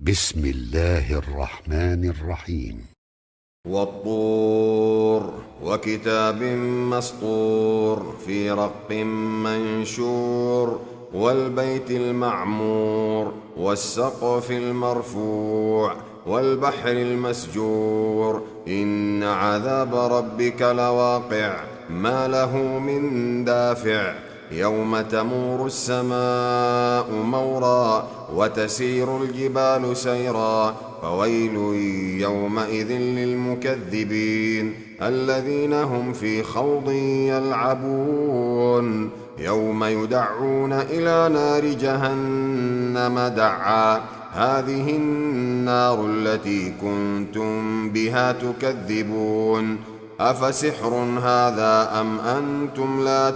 بسم الله الرحمن الرحيم. والطور وكتاب مسطور في رق منشور والبيت المعمور والسقف المرفوع والبحر المسجور إن عذاب ربك لواقع ما له من دافع يوم تمور السماء مورا وتسير الجبال سيرا فويل يومئذ للمكذبين الذين هم في خوض يلعبون يوم يدعون إلى نار جهنم دعا هذه النار التي كنتم بها تكذبون أفسحر هذا أم أنتم لا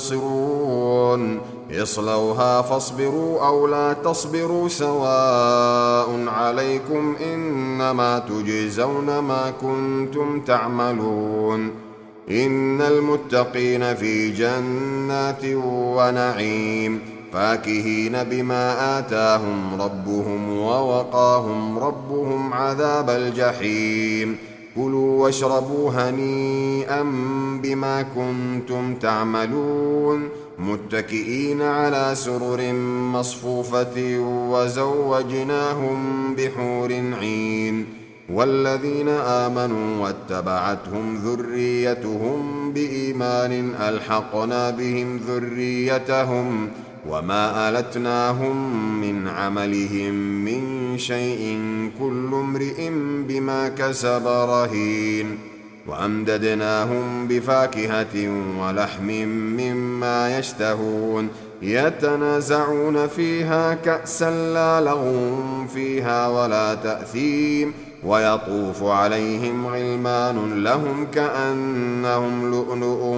تبصرون اصلوها فاصبروا أو لا تصبروا سواء عليكم إنما تجزون ما كنتم تعملون إن المتقين في جنات ونعيم فاكهين بما آتاهم ربهم ووقاهم ربهم عذاب الجحيم كلوا واشربوا هنيئا بما كنتم تعملون متكئين على سرر مصفوفة وزوجناهم بحور عين والذين آمنوا واتبعتهم ذريتهم بإيمان ألحقنا بهم ذريتهم وما ألتناهم من عملهم من شيء كل امرئ بما كسب رهين وأمددناهم بفاكهة ولحم مما يشتهون يتنازعون فيها كأسا لا لغو فيها ولا تأثيم ويطوف عليهم غلمان لهم كأنهم لؤلؤ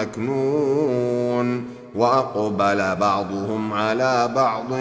مكنون وأقبل بعضهم على بعض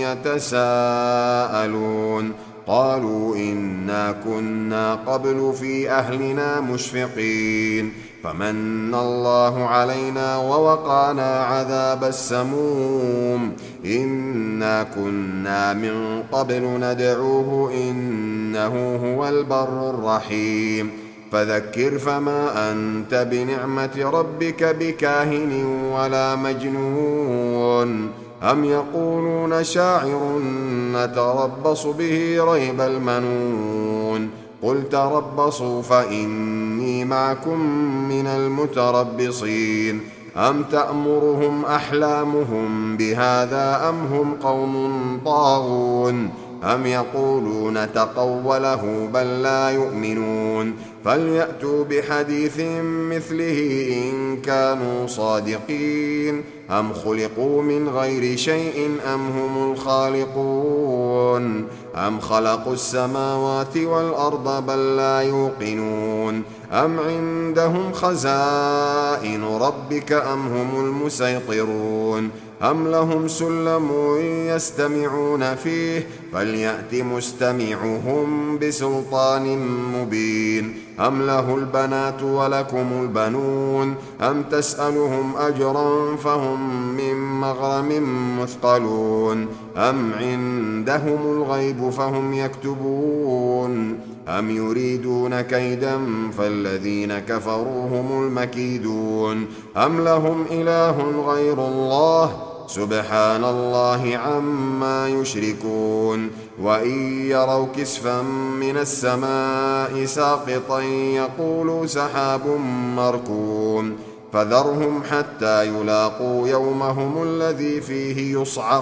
يتساءلون قالوا إنا كنا قبل في أهلنا مشفقين فمن الله علينا ووقانا عذاب السموم إنا كنا من قبل ندعوه إنه هو البر الرحيم فذكر فما أنت بنعمة ربك بكاهن ولا مجنون أم يقولون شاعر نتربص به ريب المنون قل تربصوا فإني معكم من المتربصين أم تأمرهم أحلامهم بهذا أم هم قوم طاغون أم يقولون تقوله بل لا يؤمنون فليأتوا بحديث مثله إن كانوا صادقين أم خلقوا من غير شيء أم هم الخالقون أم خلقوا السماوات والأرض بل لا يوقنون أم عندهم خزائن ربك أم هم المسيطرون أم لهم سلم يستمعون فيه فليأت مستمعهم بسلطان مبين أم له البنات ولكم البنون أم تسألهم أجرا فهم من مغرم مثقلون أم عندهم الغيب فهم يكتبون أم يريدون كيدا فالذين كفروا هم المكيدون أم لهم إله غير الله سبحان الله عما يشركون وإن يروا كسفا من السماء ساقطا يقولوا سحاب مركوم فذرهم حتى يلاقوا يومهم الذي فيه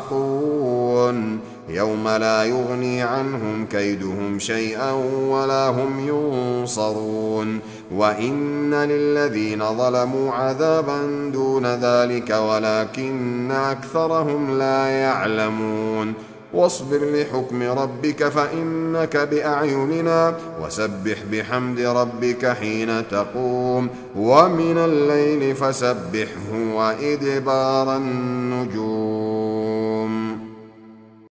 يصعقون يوم لا يغني عنهم كيدهم شيئا ولا هم ينصرون وإن للذين ظلموا عذابا دون ذلك ولكن أكثرهم لا يعلمون واصبر لحكم ربك فإنك بأعيننا وسبح بحمد ربك حين تقوم ومن الليل فسبحه وإدبار النجوم.